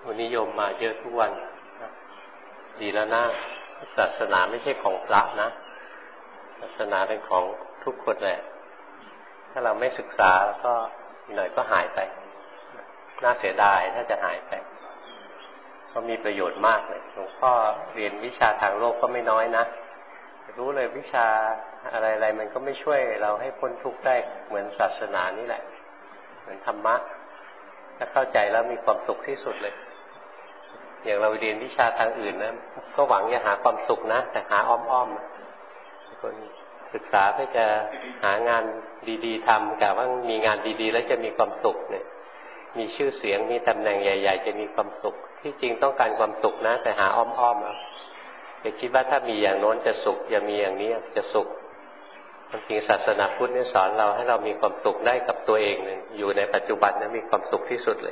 วันนิยมมาเยอะทุกวันดีแล้วนะศาสนาไม่ใช่ของพระนะศาสนาเป็นของทุกคนแหละถ้าเราไม่ศึกษาแล้วก็อีกหน่อยก็หายไปน่าเสียดายถ้าจะหายไปก็มีประโยชน์มากเลยหลวงพ่อเรียนวิชาทางโลกก็ไม่น้อยนะรู้เลยวิชาอะไรๆมันก็ไม่ช่วยเราให้พ้นทุกข์ได้เหมือนศาสนานี่แหละเหมือนธรรมะถ้าเข้าใจแล้วมีความสุขที่สุดเลยอย่างเราเรียนวิชาทางอื่นนะก็หวังจะหาความสุขนะแต่หาอ้อมๆคนศึกษาเพื่อจะหางานดีๆทำแต่ว่ามีงานดีๆแล้วจะมีความสุขเนี่ยมีชื่อเสียงมีตำแหน่งใหญ่ๆจะมีความสุขที่จริงต้องการความสุขนะแต่หาอ้อมๆอย่าคิดว่าถ้ามีอย่างโน้นจะสุขอย่ามีอย่างนี้จะสุขความจริงศาสนาพุทธนี่สอนเราให้เรามีความสุขได้กับตัวเองเลยอยู่ในปัจจุบันนั้นมีความสุขที่สุดเลย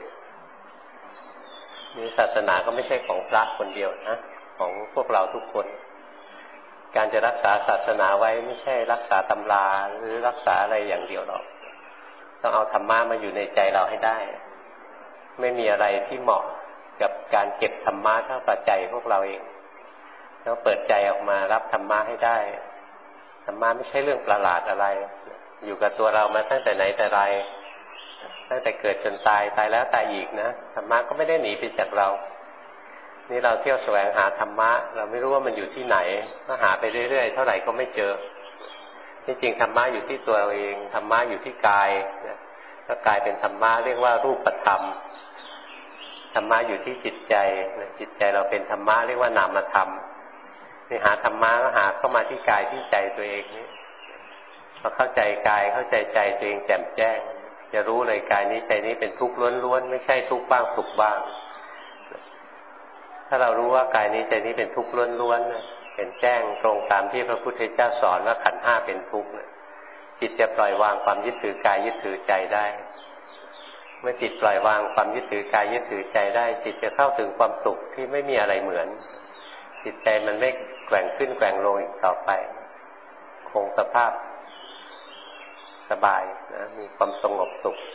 นี่ศาสนาก็ไม่ใช่ของพระคนเดียวนะของพวกเราทุกคนการจะรักษาศาสนาไว้ไม่ใช่รักษาตำราหรือรักษาอะไรอย่างเดียวหรอกต้องเอาธรรมะมาอยู่ในใจเราให้ได้ไม่มีอะไรที่เหมาะกับการเก็บธรรมะเท่ากับใจพวกเราเองต้องเปิดใจออกมารับธรรมะให้ได้ธรรมะไม่ใช่เรื่องประหลาดอะไรอยู่กับตัวเรามาตั้งแต่ไหนแต่ไรตั้งแต่เกิดจนตายแล้วตายอีกนะธรรมะก็ไม่ได้หนีไปจากเรานี่เราเที่ยวแสวงหาธรรมะเราไม่รู้ว่ามันอยู่ที่ไหนก็หาไปเรื่อยๆเท่าไหร่ก็ไม่เจอที่จริงธรรมะอยู่ที่ตัวเราเองธรรมะอยู่ที่กายถ้ากายเป็นธรรมะเรียกว่ารูปธรรมธรรมะอยู่ที่จิตใจจิตใจเราเป็นธรรมะเรียกว่านามธรรมนี่หาธรรมะก็หาเข้ามาที่กายที่ใจตัวเองนี่พอเข้าใจกายเข้าใจใจตัวเองแจ่มแจ้งจะรู้เลยกายนี้ใจนี้เป็นทุกข์ล้วนๆไม่ใช่ทุกข์บ้างสุขบ้างถ้าเรารู้ว่ากายนี้ใจนี้เป็นทุกข์ล้วนๆเป็นแจ้งตรงตามที่พระพุทธเจ้าสอนว่าขันธ์ห้าเป็นทุกข์จิตจะปล่อยวางความยึดถือกายยึดถือใจได้เมื่อจิตปล่อยวางความยึดถือกายยึดถือใจได้จิตจะเข้าถึงความสุขที่ไม่มีอะไรเหมือนจิตใจมันไม่แกว่งขึ้นแกว่งลงอีกต่อไปคงสภาพสบายนะมีความสงบสุข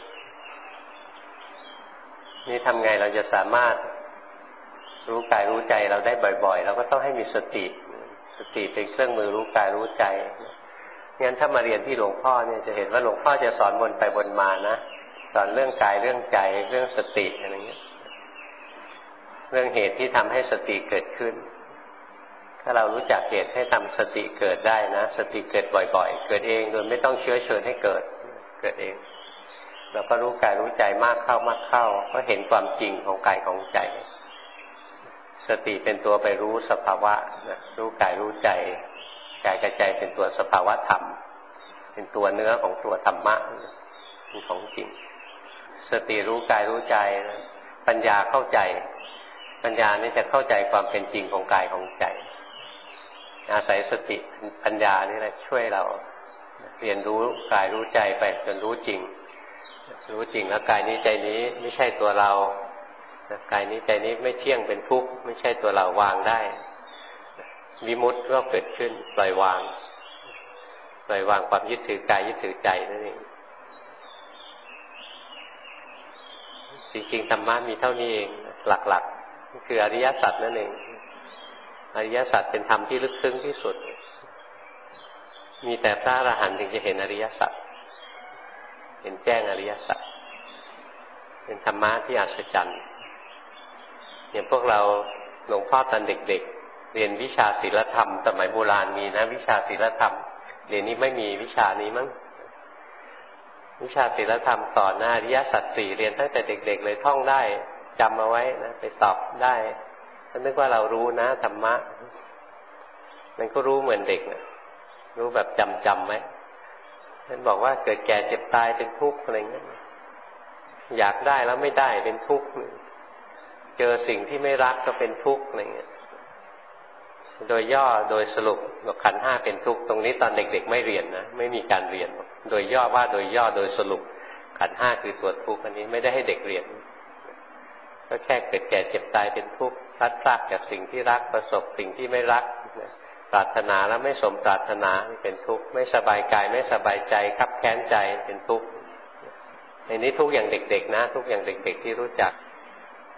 นี่ทำไงเราจะสามารถรู้กายรู้ใจเราได้บ่อยๆเราก็ต้องให้มีสติเป็นเครื่องมือรู้กายรู้ใจงั้นถ้ามาเรียนที่หลวงพ่อเนี่ยจะเห็นว่าหลวงพ่อจะสอนวนไปวนมานะสอนเรื่องกายเรื่องใจเรื่องสติอะไรเงี้ยเรื่องเหตุที่ทำให้สติเกิดขึ้นถ้าเรารู้จักเหตุให้ทำสติเกิดได้นะสติเกิดบ่อยๆเกิดเองโดยไม่ต้องเชื้อเชิญให้เกิดเองเราก็รู้กายรู้ใจมากเข้ก็เห็นความจริงของกายของใจสติเป็นตัวไปรู้สภาวะรู้กายรู้ใจกายกับใจเป็นตัวสภาวะธรรมเป็นตัวเนื้อของตัวธรรมะเป็นของจริงสติรู้กายรู้ใจปัญญาเข้าใจปัญญานี่จะเข้าใจความเป็นจริงของกายของใจอาศัยสติปัญญานี่แหละช่วยเราเรียนรู้กายรู้ใจไปจนรู้จริงแล้วกายนี้ใจนี้ไม่ใช่ตัวเรากายนี้ใจนี้ไม่เที่ยงเป็นทุกข์ไม่ใช่ตัวเราวางได้วิมุตติก็เกิดขึ้นปล่อยวางความยึดถือกายยึดถือใจนั่นเองจริงๆธรรมะมีเท่านี้เองหลักๆคืออริยสัจนั่นเองอริยสัจเป็นธรรมที่ลึกซึ้งที่สุดมีแต่พระอรหันต์ถึงจะเห็นอริยสัจเห็นแจ้งอริยสัจเป็นธรรมะที่อัศจรรย์อย่างพวกเราหลวงพ่อตอนเด็กๆเรียนวิชาศีลธรรมสมัยโบราณมีนะวิชาศีลธรรมเดี๋ยวนี้ไม่มีวิชานี้มั้งวิชาศีลธรรมสอนอริยสัจสี่เรียนตั้งแต่เด็กๆเลยท่องได้จำเอาไว้นะไปสอบได้ถ้านึกว่าเรารู้นะธรรมะมันก็รู้เหมือนเด็กนะรู้แบบจำไว้ท่านบอกว่าเกิดแก่เจ็บตายเป็นทุกข์อะไรเงี้ยอยากได้แล้วไม่ได้เป็นทุกข์เจอสิ่งที่ไม่รักก็เป็นทุกข์อะไรเงี้ยโดยย่อโดยสรุปขันธ์ห้าเป็นทุกข์ตรงนี้ตอนเด็กๆไม่เรียนนะไม่มีการเรียนโดยย่อว่าโดยย่อโดยสรุปขันธ์ห้าคือตัวทุกข์อันนี้ไม่ได้ให้เด็กเรียนก็แค่เกิดแก่เจ็บตายเป็นทุกข์พลัดพรากจากสิ่งที่รักประสบสิ่งที่ไม่รักปรารถนาแล้วไม่สมปรารถนาเป็นทุกข์ไม่สบายกายไม่สบายใจคับแค้นใจเป็นทุกข์ในนี้ทุกข์อย่างเด็กๆนะทุกข์อย่างเด็กๆที่รู้จัก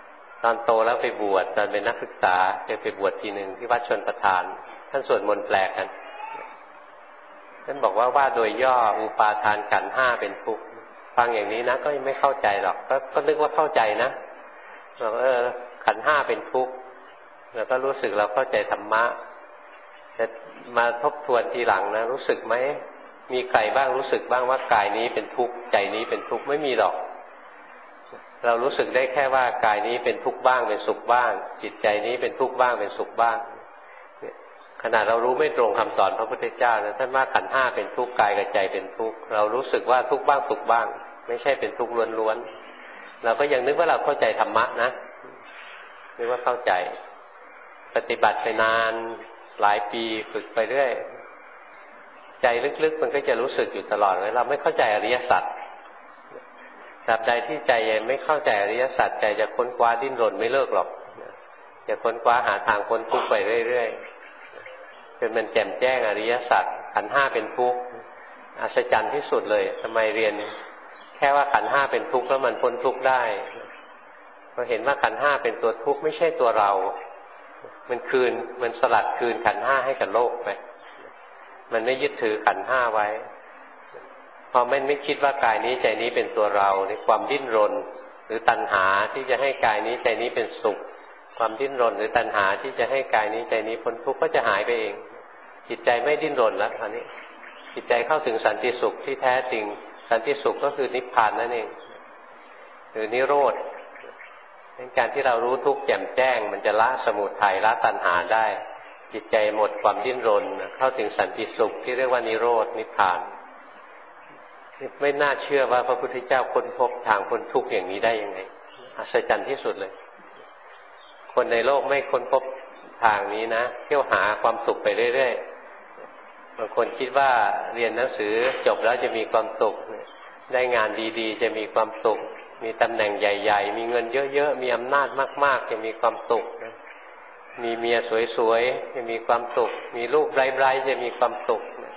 ตอนโตแล้วไปบวชตอนเป็นนักศึกษาไปบวชทีหนึ่งที่วัดชลประทานท่านสวดมนต์แปลกันท่านบอกว่าโดยย่ออุปาทานขันธ์ห้าเป็นทุกข์ฟังอย่างนี้นะก็ยังไม่เข้าใจหรอกก็นึกว่าเข้าใจนะบอกขันธ์ห้าเป็นทุกข์แล้วก็รู้สึกเราเข้าใจธรรมะแต่มาทบทวนทีหลังนะรู้สึกไหมมีใครบ้างรู้สึกบ้างว่ากายนี้เป็นทุกข์ใจนี้เป็นทุกข์ไม่มีหรอกเรารู้สึกได้แค่ว่ากายนี้เป็นทุกข์บ้างเป็นสุขบ้างจิตใจนี้เป็นทุกข์บ้างเป็นสุขบ้างขนาดเรารู้ไม่ตรงคำสอนพระพุทธเจ้านะท่านว่าขันธ์ห้าเป็นทุกข์กายกับใจเป็นทุกข์เรารู้สึกว่าทุกข์บ้างสุขบ้างไม่ใช่เป็นทุกข์ล้วนๆเราก็ยังนึกว่าเราเข้าใจธรรมะนะนึกว่าเข้าใจปฏิบัติไปนานหลายปีฝึกไปเรื่อยใจลึกๆมันก็จะรู้สึกอยู่ตลอดเลยเราไม่เข้าใจอริยสัจตราบใดที่ใจยังไม่เข้าใจอริยสัจใจจะค้นคว้าดิ้นรนไม่เลิกหรอกจะค้นคว้าหาทางพ้นทุกข์ไปเรื่อยๆจนมันแจ่มแจ้งอริยสัจขันธ์ห้าเป็นทุกข์อัศจรรย์ที่สุดเลยทำไมเรียนแค่ว่าขันธ์ห้าเป็นทุกข์แล้วมันพ้นทุกข์ได้พอเห็นว่าขันธ์ห้าเป็นตัวทุกข์ไม่ใช่ตัวเรามันสลัดคืนขันธ์ห้าให้กับโลกไปมันไม่ยึดถือขันธ์ห้าไว้พอไม่คิดว่ากายนี้ใจนี้เป็นตัวเราในความดิ้นรนหรือตัณหาที่จะให้กายนี้ใจนี้เป็นสุขความดิ้นรนหรือตัณหาที่จะให้กายนี้ใจนี้พ้นทุกข์ก็จะหายไปเองจิตใจไม่ดิ้นรนแล้วคราวนี้จิตใจเข้าถึงสันติสุขที่แท้จริงสันติสุขก็คือนิพพานนั่นเองหรือนิโรธการที่เรารู้ทุกข์แจ่มแจ้งมันจะละสมุทัยละตัณหาได้จิตใจหมดความดิ้นรนเข้าถึงสันติสุขที่เรียกว่านิโรธนิพพานไม่น่าเชื่อว่าพระพุทธเจ้าค้นพบทางพ้นทุกข์อย่างนี้ได้ยังไงอัศจรรย์ที่สุดเลยคนในโลกไม่ค้นพบทางนี้นะเที่ยวหาความสุขไปเรื่อยๆบางคนคิดว่าเรียนหนังสือจบแล้วจะมีความสุขได้งานดีๆจะมีความสุขมีตำแหน่งใหญ่ๆมีเงินเยอะๆมีอำนาจมากๆจะมีความสุขมีเมียสวยๆจะมีความสุขมีลูกไร้ๆจะมีความสุข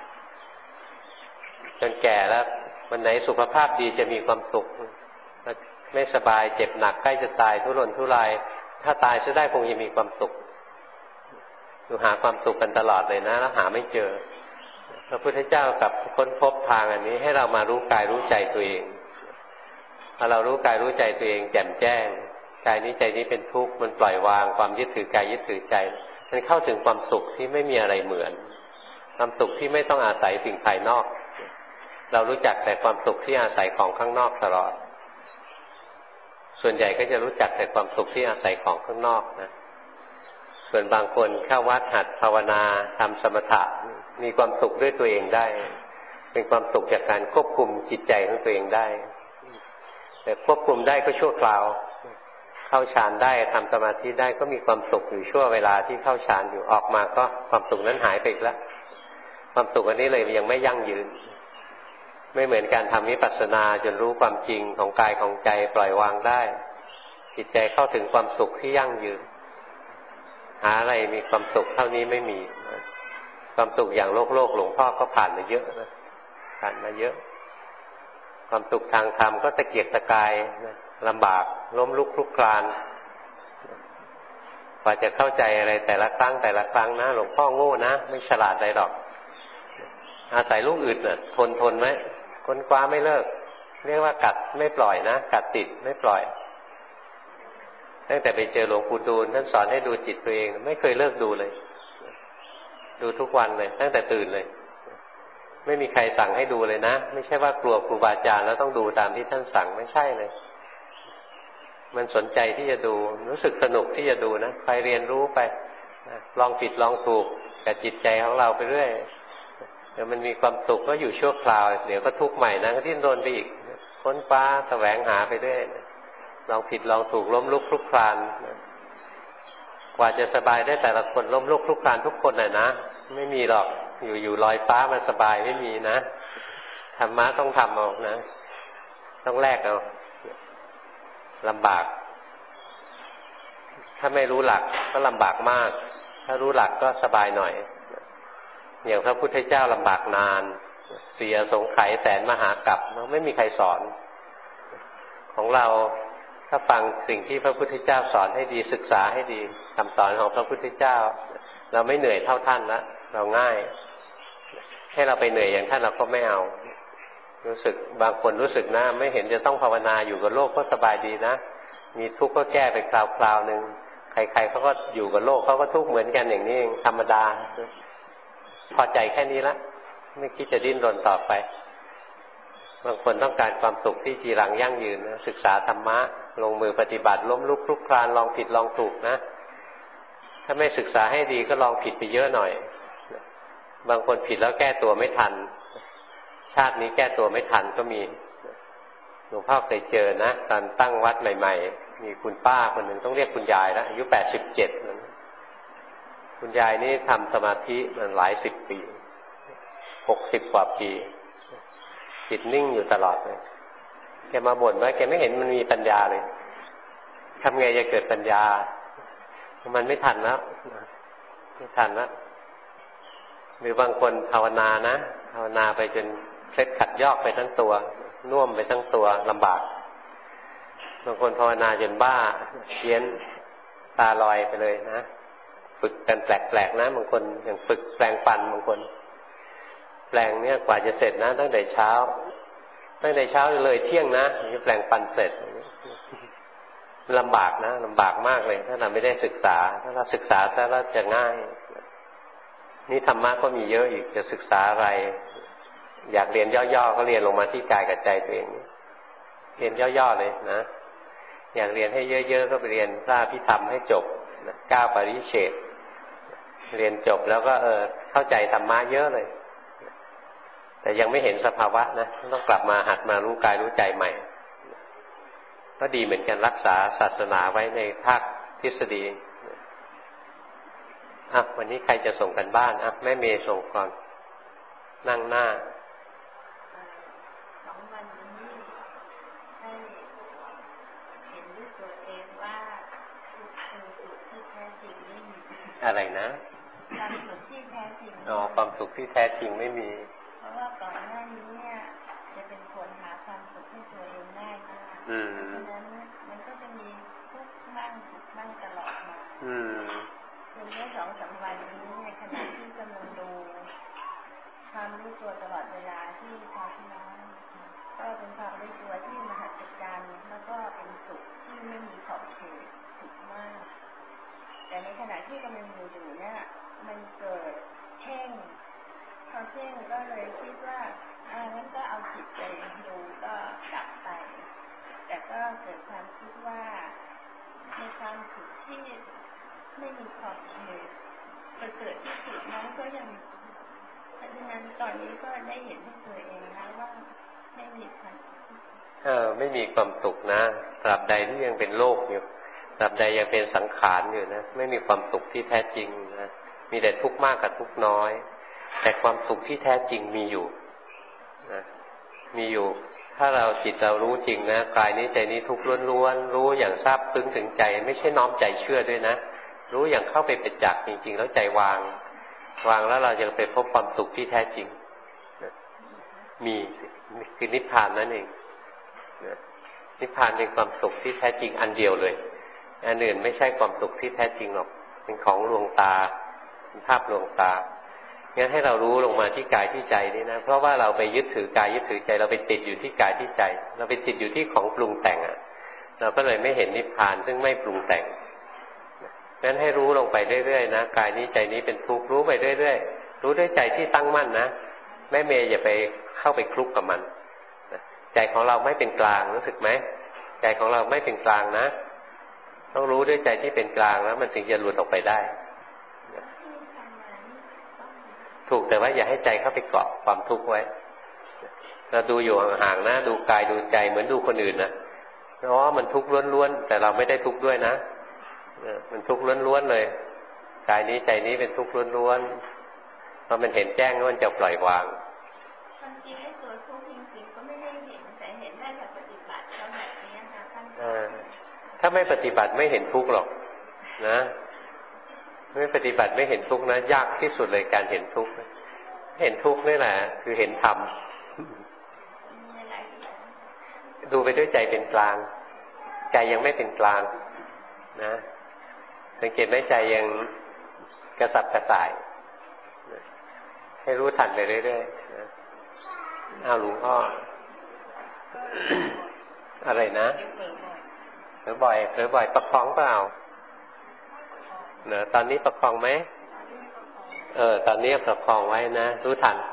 จนแก่แล้ววันไหนสุขภาพดีจะมีความสุขไม่สบายเจ็บหนักใกล้จะตายทุรนทุรายถ้าตายจะได้คงจะมีความสุขดูหาความสุขกันตลอดเลยนะแล้วหาไม่เจอพระพุทธเจ้ากับค้นพบทางอันนี้ให้เรามารู้กายรู้ใจตัวเองพอเรารู้กายรู้ใจตัวเองแจ่มแจ้งกายนี้ใจนี้เป็นทุกข์มันปล่อยวางความยึดถือกายยึดถือใจมันเข้าถึงความสุขที่ไม่มีอะไรเหมือนความสุขที่ไม่ต้องอาศัยสิ่งภายนอกเรารู้จักแต่ความสุขที่อาศัยของข้างนอกตลอดส่วนใหญ่ก็จะรู้จักแต่ความสุขที่อาศัยของข้างนอกนะส่วนบางคนเข้าวัดหัดภาวนาทำสมถะมีความสุขด้วยตัวเองได้เป็นความสุขจากการควบคุมจิตใจของตัวเองได้แต่ควบคุมได้ก็ชั่วคราวเข้าฌานได้ทำสมาธิได้ก็มีความสุขอยู่ชั่วเวลาที่เข้าฌานอยู่ออกมาก็ความสุขนั้นหายไปอีกแล้วความสุขอันนี้เลยยังไม่ยั่งยืนไม่เหมือนการทำวิปัสสนาจนรู้ความจริงของกายของใจปล่อยวางได้จิตใจเข้าถึงความสุขที่ยั่งยืนหาอะไรมีความสุขเท่านี้ไม่มีความสุขอย่างโลกหลวงพ่อก็ผ่านมาเยอะนะผ่านมาเยอะความสุขทางธรรมก็ตะเกียกตะกายลำบากล้มลุกคลุกคลานกว่าจะเข้าใจอะไรแต่ละครั้งนะหลวงพ่อโง่นะไม่ฉลาดอะไรหรอกอาศัยลูกอื่นน่ะทนไหมค้นคว้าไม่เลิกเรียกว่ากัดไม่ปล่อยนะกัดติดไม่ปล่อยตั้งแต่ไปเจอหลวงปู่ดูลท่านสอนให้ดูจิตตัวเองไม่เคยเลิกดูเลยดูทุกวันเลยตั้งแต่ตื่นเลยไม่มีใครสั่งให้ดูเลยนะไม่ใช่ว่ากลัวครูบาอาจารย์แล้วต้องดูตามที่ท่านสั่งไม่ใช่เลยมันสนใจที่จะดูรู้สึกสนุกที่จะดูนะไปเรียนรู้ไปลองผิดลองถูกกับจิตใจของเราไปเรื่อยเดี๋ยวมันมีความสุขก็อยู่ชั่วคราวเดี๋ยวก็ทุกข์ใหม่นะก็ดิ้นรนไปอีกค้นคว้าแสวงหาไปเรื่อยลองผิดลองถูกล้มลุกคลุกคลานกว่าจะสบายได้แต่ละคนล้มลุกคลุกคลานทุกคนน่ะนะไม่มีหรอกอยู่ลอยฟ้ามันสบายไม่มีนะธรรมะต้องทำเอานะต้องแลกเอาลำบากถ้าไม่รู้หลักก็ลำบากมากถ้ารู้หลักก็สบายหน่อยอย่างพระพุทธเจ้าลำบากนานเสียสงไขยแสนมหากาพย์ไม่มีใครสอนของเราถ้าฟังสิ่งที่พระพุทธเจ้าสอนให้ดีศึกษาให้ดีคำสอนของพระพุทธเจ้าเราไม่เหนื่อยเท่าท่านละเราง่ายให้เราไปเหนื่อยอย่างท่านเราก็ไม่เอารู้สึกบางคนรู้สึกนะไม่เห็นจะต้องภาวนาอยู่กับโลกก็สบายดีนะมีทุกข์ก็แก้ไปคราวๆนึงใครๆเขาก็อยู่กับโลกเขาก็ทุกข์เหมือนกันอย่างนี้เองธรรมดาพอใจแค่นี้ละไม่คิดจะดิ้นรนต่อไปบางคนต้องการความสุขที่จีรังยั่งยืนนะศึกษาธรรมะลงมือปฏิบัติล้มลุกคลุกคลานลองผิดลองถูกนะถ้าไม่ศึกษาให้ดีก็ลองผิดไปเยอะหน่อยบางคนผิดแล้วแก้ตัวไม่ทันชาตินี้แก้ตัวไม่ทันก็มีหลวงพ่อเคยเจอนะตอนตั้งวัดใหม่ๆมีคุณป้าคนหนึ่งต้องเรียกคุณยายแล้วอายุ87คุณยายนี่ทำสมาธิมันหลายสิบปี60 กว่าปีจิตนิ่งอยู่ตลอดเลยแกมาบ่นว่าแกไม่เห็นมันมีปัญญาเลยทำไงจะเกิดปัญญามันไม่ทันแล้วไม่ทันแล้วหรือบางคนภาวนานะภาวนาไปจนเคล็ดขัดยอกไปทั้งตัวน่วมไปทั้งตัวลำบากบางคนภาวนาจนบ้าเพี้ยนตาลอยไปเลยนะฝึกกันแปลกๆนะบางคนอย่างฝึกแปลงฟันบางคนแปลงเนี่ยกว่าจะเสร็จนะตั้งแต่เช้าเลยเที่ยงนะถึงจะแปลงฟันเสร็จลำบากนะลำบากมากเลยถ้าเราไม่ได้ศึกษาถ้าเราศึกษาซะแล้วจะง่ายนี่ธรรมะก็มีเยอะอีกจะศึกษาอะไรอยากเรียนย่อๆก็เรียนลงมาที่กายกับใจตัวเองเรียนย่อๆเลยนะอยากเรียนให้เยอะๆก็ไปเรียนพระอภิธรรมให้จบ9 ปริเฉดเรียนจบแล้วก็เข้าใจธรรมะเยอะเลยแต่ยังไม่เห็นสภาวะนะต้องกลับมาหัดมารู้กายรู้ใจใหม่ก็ดีเหมือนกันรักษาศาสนาไว้ในภาคทฤษฎีวันนี้ใครจะส่งกันบ้านแม่เมย์ส่งก่อนนั่งหน้า 2 วันนี้ได้เห็นด้วยตัวเองว่าความสุขที่แท้จริงไม่มีอะไรนะความสุขที่แท้จริงความสุขที่แท้จริงไม่มีเพราะว่าก่อนหน้านี้เนี่ยจะเป็นคนหาความสุขให้ตัวเองง่ายมากเพราะฉะนั้นมันก็จะมีทุกข์บ้างสุขบ้างตลอดมาจนเมื่อ2-3 วันนี้ในขณะที่กำลังดูความรู้ตัวตลอดเวลาที่คราวที่แล้วก็เป็นความรู้ตัวที่มหัศจรรย์แล้วก็เป็นสุขที่ไม่มีขอบเขตสุขมากแต่ในขณะที่กำลังอยู่เนี่ยมันเกิดเพ่งพอเพ่งก็เลยคิดว่างั้นก็เอาจิตไปดูก็กลับไปแต่ก็เกิดความคิดว่าในความสุขที่ไม่มีขอบเขตเกิดที่สุดนั้นก็ยังเพราะฉะนั้นตอนนี้ก็ได้เห็นด้วยตัวเองแล้วว่าไม่มีความไม่มีความสุขนะตราบใดที่ยังเป็นโลกอยู่ตราบใดยังเป็นสังขารอยู่นะไม่มีความสุขที่แท้จริงนะมีแต่ทุกข์มากกับทุกข์น้อยแต่ความสุขที่แท้จริงมีอยู่นะมีอยู่ถ้าเราจิตเรารู้จริงนะกายนี้ใจนี้ทุกข์ล้วนๆรู้อย่างซาบซึ้งถึงใจไม่ใช่น้อมใจเชื่อด้วยนะรู้อย่างเข้าไปเป็นจักจริงๆแล้วใจวางแล้วเราจะไปพบความสุขที่แท้จริงมีคือนิพพานนั่นเองนิพพานเป็นความสุขที่แท้จริงอันเดียวเลยอันอื่นไม่ใช่ความสุขที่แท้จริงหรอกเป็นของลวงตาเป็นภาพลวงตางั้นให้เรารู้ลงมาที่กายที่ใจนี่นะเพราะว่าเราไปยึดถือกายยึดถือใจเราไปติดอยู่ที่กายที่ใจเราไปติดอยู่ที่ของปรุงแต่งเราก็เลยไม่เห็นนิพพานซึ่งไม่ปรุงแต่งงั้นให้รู้ลงไปเรื่อยๆนะกายนี้ใจนี้เป็นทุกข์รู้ไปเรื่อยๆรู้ด้วยใจที่ตั้งมั่นนะแม่เมย์อย่าไปเข้าไปคลุกกับมันใจของเราไม่เป็นกลางรู้สึกไหมใจของเราไม่เป็นกลางนะต้องรู้ด้วยใจที่เป็นกลางแล้วมันถึงจะหลุดออกไปได้ถูกแต่ว่าอย่าให้ใจเข้าไปเกาะความทุกข์ไว้เราดูอยู่ห่างๆนะดูกายดูใจเหมือนดูคนอื่นนะเพราะว่ามันทุกข์ล้วนๆแต่เราไม่ได้ทุกข์ด้วยนะมันทุกข์ล้วนๆเลยกายนี้ใจนี้เป็นทุกข์ล้วนๆพอมันเห็นแจ้งแล้วมันจะปล่อยวางความจริงไอ้ตัวทุกข์จริงๆก็ไม่ได้เห็นแต่เห็นได้แบบปฏิบัติแล้วแบบนี้ค่ะท่านถ้าไม่ปฏิบัติไม่เห็นทุกข์หรอกนะไม่ปฏิบัติไม่เห็นทุกข์นะยากที่สุดเลยการเห็นทุกข์เห็นทุกข์นี่แหละคือเห็นธรรมดูไปด้วยใจเป็นกลางใจใจยังไม่เป็นกลางนะสังเกตไหมใจยังกระสับกระส่ายให้รู้ทันไปเรื่อยๆนะเอาหลวงพ่อ อะไรนะเผลอบ่อยประคองเปล่าเนอะตอนนี้ประคองไหมตอนนี้ประคองไว้นะรู้ทัน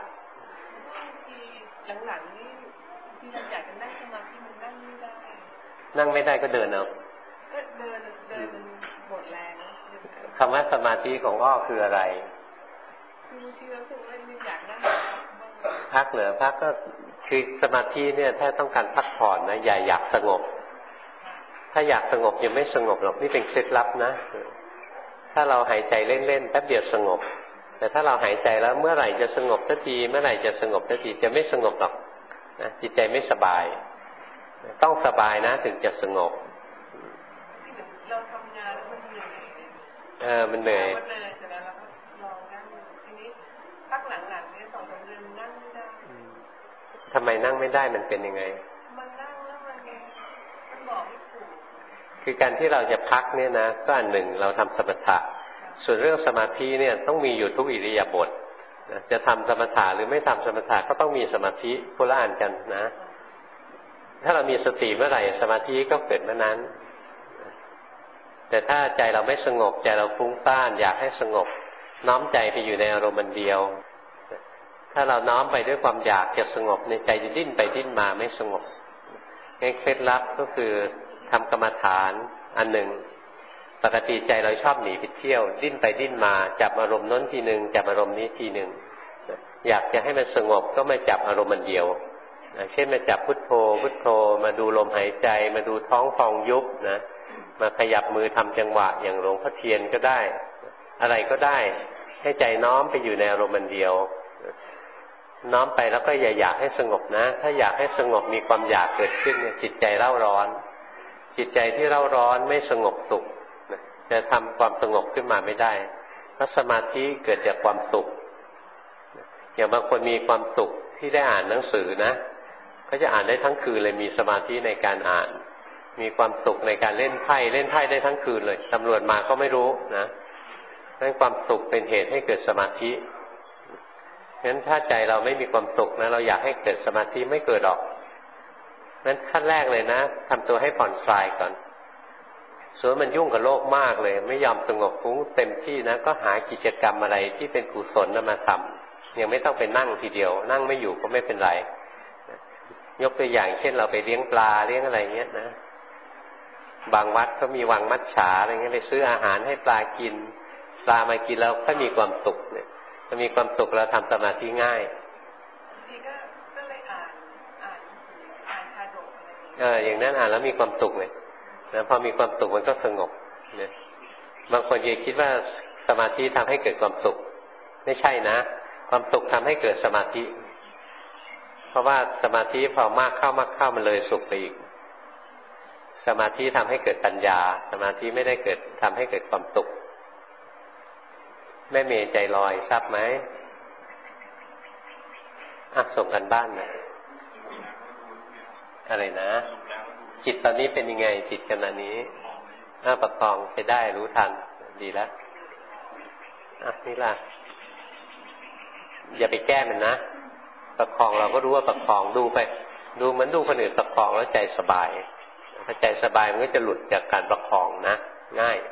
หลังๆนี่ที่เราอยากจะนั่งสมาธิมันนั่งไม่ได้นั่งไม่ได้ก็เดินเอาก็เดินหมดแรงคำว่าสมาธิของพ่อคืออะไรคือที่เราสึกว่าอยากนั่งพักเหรอพักก็คือสมาธิเนี่ยถ้าต้องการพักผ่อนนะอย่าอยากสงบถ้าอยากสงบยังไม่สงบหรอกนี่เป็นเคล็ดลับนะถ้าเราหายใจเล่นๆแป๊บเดียวสงบแต่ถ้าเราหายใจแล้วเมื่อไหร่จะสงบสักทีเมื่อไหร่จะสงบสักทีจะไม่สงบหรอกนะจิตใจไม่สบายต้องสบายนะถึงจะสงบเราทำงานแล้วมันเหนื่อยมันเหนื่อยเสร็จแล้วเราก็ลองนั่งทีนี้พักหลังๆเนี่ย2-3 เดือนนั่งไม่ได้ทำไมนั่งไม่ได้มันเป็นยังไงมันนั่งแล้วมันบอกไม่ถูกคือการที่เราจะพักเนี่ยนะก็อันหนึ่งเราทำสมถะส่วนเรื่องสมาธิเนี่ยต้องมีอยู่ทุกอิริยาบถจะทำสมถะหรือไม่ทำสมถะก็ต้องมีสมาธิคนละอันกันนะถ้าเรามีสติเมื่อไหร่สมาธิก็เกิดเมื่อนั้นแต่ถ้าใจเราไม่สงบใจเราฟุ้งซ่านอยากให้สงบน้อมใจไปอยู่ในอารมณ์เดียวถ้าเราน้อมไปด้วยความอยากจะสงบในใจจะดิ้นไปดิ้นมาไม่สงบงั้นเคล็ดลับก็คือทำกรรมฐานอันหนึ่งปกติใจเราชอบหนีไปเที่ยวดิ้นไปดิ้นมาจับอารมณ์น้นทีหนึ่งจับอารมณ์นี้ทีหนึ่งอยากจะให้มันสงบก็มาจับอารมณ์เดียวเช่นมาจับพุทโธพุทโธมาดูลมหายใจมาดูท้องพองยุบนะมาขยับมือทำจังหวะอย่างหลวงพ่อเทียนก็ได้อะไรก็ได้ให้ใจน้อมไปอยู่ในอารมณ์เดียวน้อมไปแล้วก็อย่าอยากให้สงบนะถ้าอยากให้สงบมีความอยากเกิดขึ้นเนี่ยจิตใจเร่าร้อนจิตใจที่เร่าร้อนไม่สงบสุขจะทำความสงบขึ้นมาไม่ได้เพราะสมาธิเกิดจากความสุขอย่างบางคนมีความสุขที่ได้อ่านหนังสือนะก็จะอ่านได้ทั้งคืนเลยมีสมาธิในการอ่านมีความสุขในการเล่นไพ่ได้ทั้งคืนเลยตำรวจมาก็ไม่รู้นะนั่นความสุขเป็นเหตุให้เกิดสมาธิงั้นถ้าใจเราไม่มีความสุขนะเราอยากให้เกิดสมาธิไม่เกิดหรอกงั้นขั้นแรกเลยนะทำตัวให้ผ่อนคลายก่อนส่วนมันยุ่งกับโลกมากเลยไม่ยอมสงบฟุ้งเต็มที่นะก็หากิจกรรมอะไรที่เป็นกุศลมาทำยังไม่ต้องไปนั่งทีเดียวนั่งไม่อยู่ก็ไม่เป็นไรยกตัวอย่างเช่นเราไปเลี้ยงปลาเลี้ยงอะไรเงี้ยนะบางวัดก็มีวังมัจฉาอะไรเงี้ยไปซื้ออาหารให้ปลากินปลามากินแล้วก็มีความสุขเนี่ยถ้ามีความสุขเราทำสมาธิง่ายก็เลยอ่านชาดกอะไรอย่างนั้นอ่านแล้วมีความสุขเลยนะพอมีความสุขมันก็สงบเนี่ยบางคนยังคิดว่าสมาธิทำให้เกิดความสุขไม่ใช่นะความสุขทำให้เกิดสมาธิเพราะว่าสมาธิพอมากเข้มันเลยสุขไปอีกสมาธิทำให้เกิดปัญญาสมาธิไม่ได้เกิดทำให้เกิดความสุขแม่เมย์ใจลอยทราบไหมส่งกันบ้านนะอะไรนะจิตตอนนี้เป็นยังไงจิตขณะนี้ประคองไปได้รู้ทันดีแล้วนี่ล่ะอย่าไปแก้มันนะประคองเราก็รู้ว่าประคองดูไปดูเหมือนดูคนอื่นประคองแล้วใจสบายถ้าใจสบายมันก็จะหลุดจากการประคองนะง่าย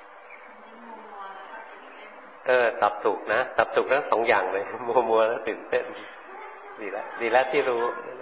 ตอบถูกนะตอบถูกทั้งสองอย่างเลยมัวแล้วตื่นเต้นดีแล้วที่รู้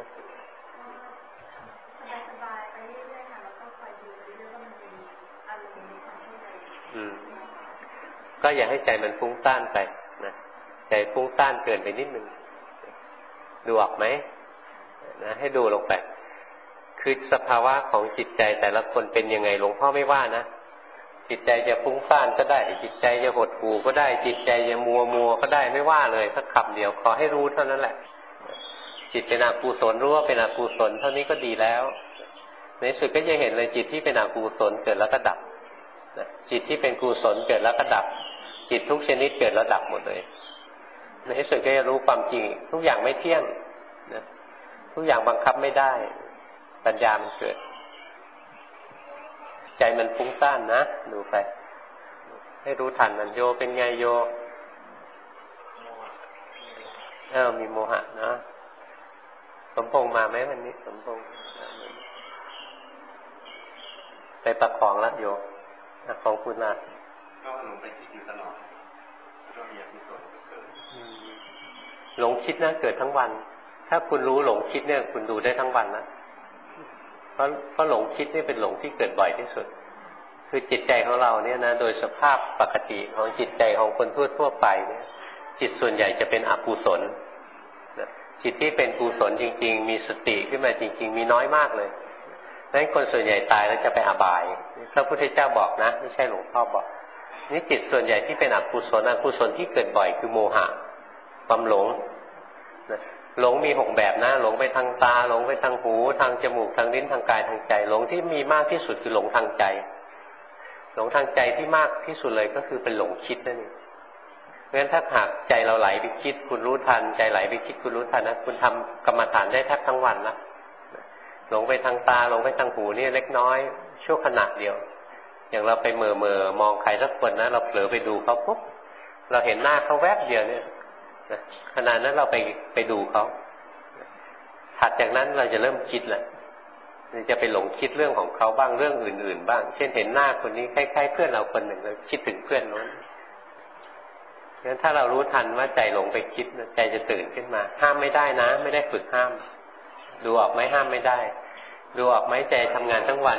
ก็อย่าให้ใจมันฟุ้งซ่านไปนะใจฟุ้งซ่านเกินไปนิดนึงดูออกไหมนะให้ดูลงไปคือสภาวะของจิตใจแต่ละคนเป็นยังไงหลวงพ่อไม่ว่านะจิตใจจะฟุ้งซ่านก็ได้จิตใจจะหดหู่ก็ได้จิตใจจะมัวก็ได้ไม่ว่าเลยสักคำเดียวขอให้รู้เท่านั้นแหละจิตเป็นอกุศลรู้ว่าเป็นอกุศลเท่านี้ก็ดีแล้วในสุดก็จะเห็นเลยจิตที่เป็นอกุศลเกิดแล้วก็ดับจิตที่เป็นกุศลเกิดแล้วก็ดับจิตทุกชนิดเกิดแล้วดับหมดเลยในที่สุดก็จะรู้ความจริงทุกอย่างไม่เที่ยงนะทุกอย่างบังคับไม่ได้ปัญญามันเกิดใจมันฟุ้งซ่านนะดูไปให้รู้ทันมันโยเป็นไงโยมีโมหะนะสมพงษ์มาไหมวันนี้สมพงษ์ไปประคองละโยของคุณล่ะก็หลงไปคิดอยู่ตลอดก็มีอกุศลเกิดหลงคิดนะเกิดทั้งวันถ้าคุณรู้หลงคิดเนี่ยคุณดูได้ทั้งวันนะเพราะหลงคิดนี่เป็นหลงที่เกิดบ่อยที่สุดคือจิตใจของเราเนี่ยนะโดยสภาพปกติของจิตใจของคนทั่วไปเนี่ยจิตส่วนใหญ่จะเป็นอกุศลจิตที่เป็นกุศลจริงๆมีสติขึ้นมาจริงๆมีน้อยมากเลยนั้นคนส่วนใหญ่ตายแล้วจะไปอบายพระพุทธเจ้าบอกนะไม่ใช่หลวงพ่อบอกนี่จิตส่วนใหญ่ที่เป็นอกุศลที่เกิดบ่อยคือโมหะความหลงหลงมี6แบบนะหลงไปทางตาหลงไปทางหูทางจมูกทางลิ้นทางกายทางใจหลงที่มีมากที่สุดคือหลงทางใจหลงทางใจที่มากที่สุดเลยก็คือเป็นหลงคิดนั่นเองเพราะฉะนั้นถ้าหากใจเราไหลไปคิดคุณรู้ทันใจไหลไปคิดคุณรู้ทันนะคุณทำกรรมฐานได้แทบทั้งวันละหลงไปทางตาหลงไปทางหูนี่เล็กน้อยชั่วขณะเดียวอย่างเราไปเม่อมองใครสักคนนะเราเผลอไปดูเขาปุ๊บเราเห็นหน้าเขาแวบเดียวเนี่ยขณะนั้นเราไปดูเขาถัดจากนั้นเราจะเริ่มคิดแหละจะไปหลงคิดเรื่องของเขาบ้างเรื่องอื่นๆบ้างเช่นเห็นหน้าคนนี้คล้ายๆเพื่อนเราคนหนึ่งเราคิดถึงเพื่อนนั้นงั้นถ้าเรารู้ทันว่าใจหลงไปคิดใจจะตื่นขึ้นมาห้ามไม่ได้นะไม่ได้ฝึกห้ามดูออกไหมห้ามไม่ได้ดูออกไหมใจทำงานทั้งวัน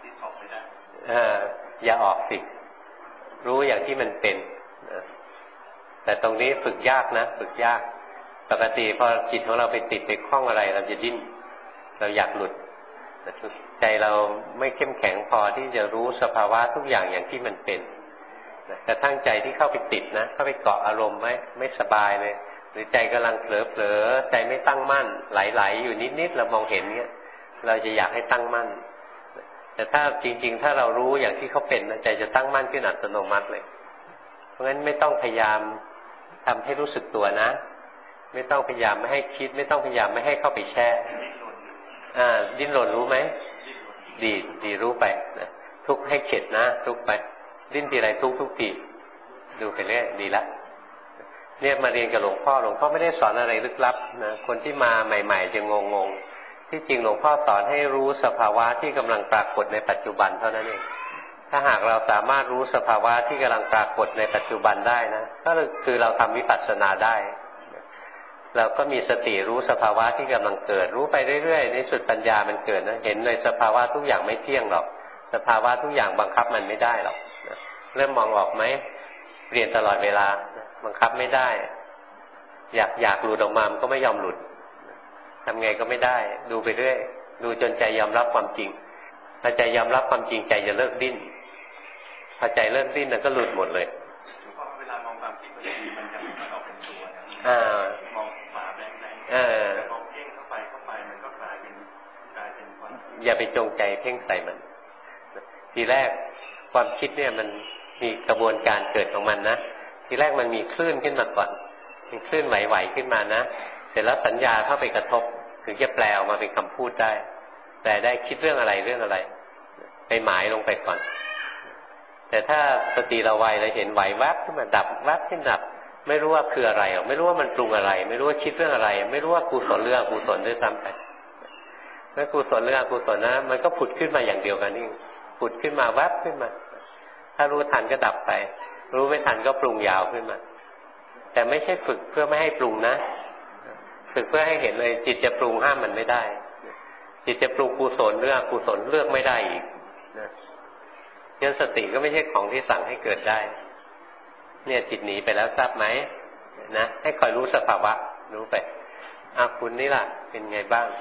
อย่าออกสิรู้อย่างที่มันเป็นแต่ตรงนี้ฝึกยากนะฝึกยากปกติพอจิตของเราไปติดไปคล้องอะไรเราจะดิ้นเราอยากหลุดใจเราไม่เข้มแข็งพอที่จะรู้สภาวะทุกอย่างอย่างที่มันเป็นแต่ทั้งใจที่เข้าไปติดนะเข้าไปเกาะอารมณ์ไม่สบายเลยหรือใจกำลังเผลอใจไม่ตั้งมั่นไหลๆอยู่นิดๆเรามองเห็นเนี้ยเราจะอยากให้ตั้งมั่นแต่ถ้าจริงๆถ้าเรารู้อย่างที่เขาเป็นใจจะตั้งมั่นขึ้นอัตโนมัติเลยเพราะงั้นไม่ต้องพยายามทำให้รู้สึกตัวนะไม่ต้องพยายามไม่ให้คิดไม่ต้องพยายามไม่ให้เข้าไปแช่ดิ้นรนรู้ไหมดีรู้ไปนะทุกให้เข็ดนะทุกไปดิ้นทีไรทุกทีดูไปเรื่อยดีละเนี่ยมาเรียนกับหลวงพ่อไม่ได้สอนอะไรลึกลับนะคนที่มาใหม่ๆจะงงที่จริงหลวงพ่อสอนให้รู้สภาวะที่กำลังปรากฏในปัจจุบันเท่านั้นเองถ้าหากเราสามารถรู้สภาวะที่กำลังปรากฏในปัจจุบันได้นะก็คือเราทำวิปัสสนาได้เราก็มีสติรู้สภาวะที่กำลังเกิดรู้ไปเรื่อยๆในสุดปัญญามันเกิดนะเห็นในสภาวะทุกอย่างไม่เที่ยงหรอกสภาวะทุกอย่างบังคับมันไม่ได้หรอกเริ่มมองออกไหมเรียนตลอดเวลาบังคับไม่ได้อยากหลุดออกมามันก็ไม่ยอมหลุดทำไงก็ไม่ได้ดูไปเรื่อยดูจนใจยอมรับความจริงพอใจยอมรับความจริงใจจะเลิกดิ้นพอใจเลิกดิ้นมันก็หลุดหมดเลยเวลามองความจริงมันจะไม่ออกเป็นตัวมองหมาแบงแต่พอเพ่งเข้าไปมันก็กลายเป็นความอย่าไปจงใจเพ่งใส่มันทีแรกความคิดเนี่ยมันมีกระบวนการเกิดของมันนะทีแรกมันมีคลื่นขึ้นมาก่อนมีคลื่นไหวๆขึ้นมานะเสร็จแล้วสัญญาเข้าไปกระทบถึงจะแปลออกมาเป็นคำพูดได้แต่ได้คิดเรื่องอะไรไปหมายลงไปก่อนแต่ถ้าสติเราไวเราเห็นไหวแวบขึ้นมาดับแวบขึ้นดับไม่รู้ว่าคืออะไรไม่รู้ว่ามันปรุงอะไรไม่รู้ว่าคิดเรื่องอะไรไม่รู้ว่ากุศลหรืออกุศลด้วยซ้ำไปเมื่อกุศลหรืออกุศลนะมันก็ผุดขึ้นมาอย่างเดียวกันนี่ผุดขึ้นมาแวบขึ้นมาถ้ารู้ทันก็ดับไปรู้ไม่ทันก็ปรุงยาวขึ้นมาแต่ไม่ใช่ฝึกเพื่อไม่ให้ปรุงนะฝึกเพื่อให้เห็นเลยจิตจะปรุงห้ามมันไม่ได้จิตจะปรุงกุศลหรืออกุศลเลือกไม่ได้อีกนะยันสติก็ไม่ใช่ของที่สั่งให้เกิดได้เนี่ยจิตหนีไปแล้วทราบไหมนะให้คอยรู้สภาวะรู้ไปคุณนี่ล่ะเป็นไงบ้าง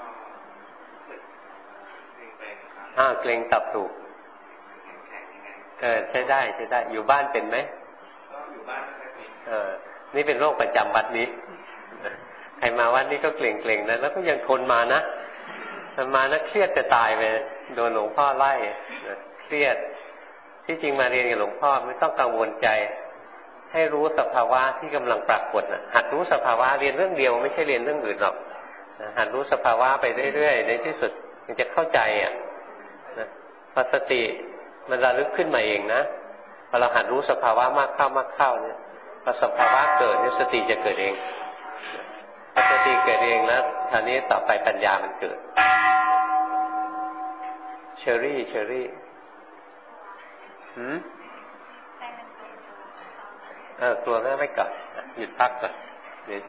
เกรงตับถูกใช้ได้อยู่บ้านเป็นไหมอยู่บ้านนี่เป็นโรคประจำวัดนี้ใครมาวัดนี้ก็เกรงนะแล้วก็ยังทนมานะมานะเครียดจะตายไปโดนหลวงพ่อไล่เครียดที่จริงมาเรียนกับหลวงพ่อไม่ต้องกังวลใจให้รู้สภาวะที่กำลังปรากฏนะหัดรู้สภาวะเรียนเรื่องเดียวไม่ใช่เรียนเรื่องอื่นหรอกหัดรู้สภาวะไปเรื่อยๆในที่สุดมันจะเข้าใจนะเพอสติมันระลึกขึ้นมาเองนะพอเราหัดรู้สภาวะมากเข้าเนี่ยพอสภาวะเกิดเนี่ยสติจะเกิดเองพอสติเกิดเองแล้วคราวนี้ต่อไปปัญญามันเกิดเชอรี่กลัวแม่ไม่กลับหยุดพักก่อน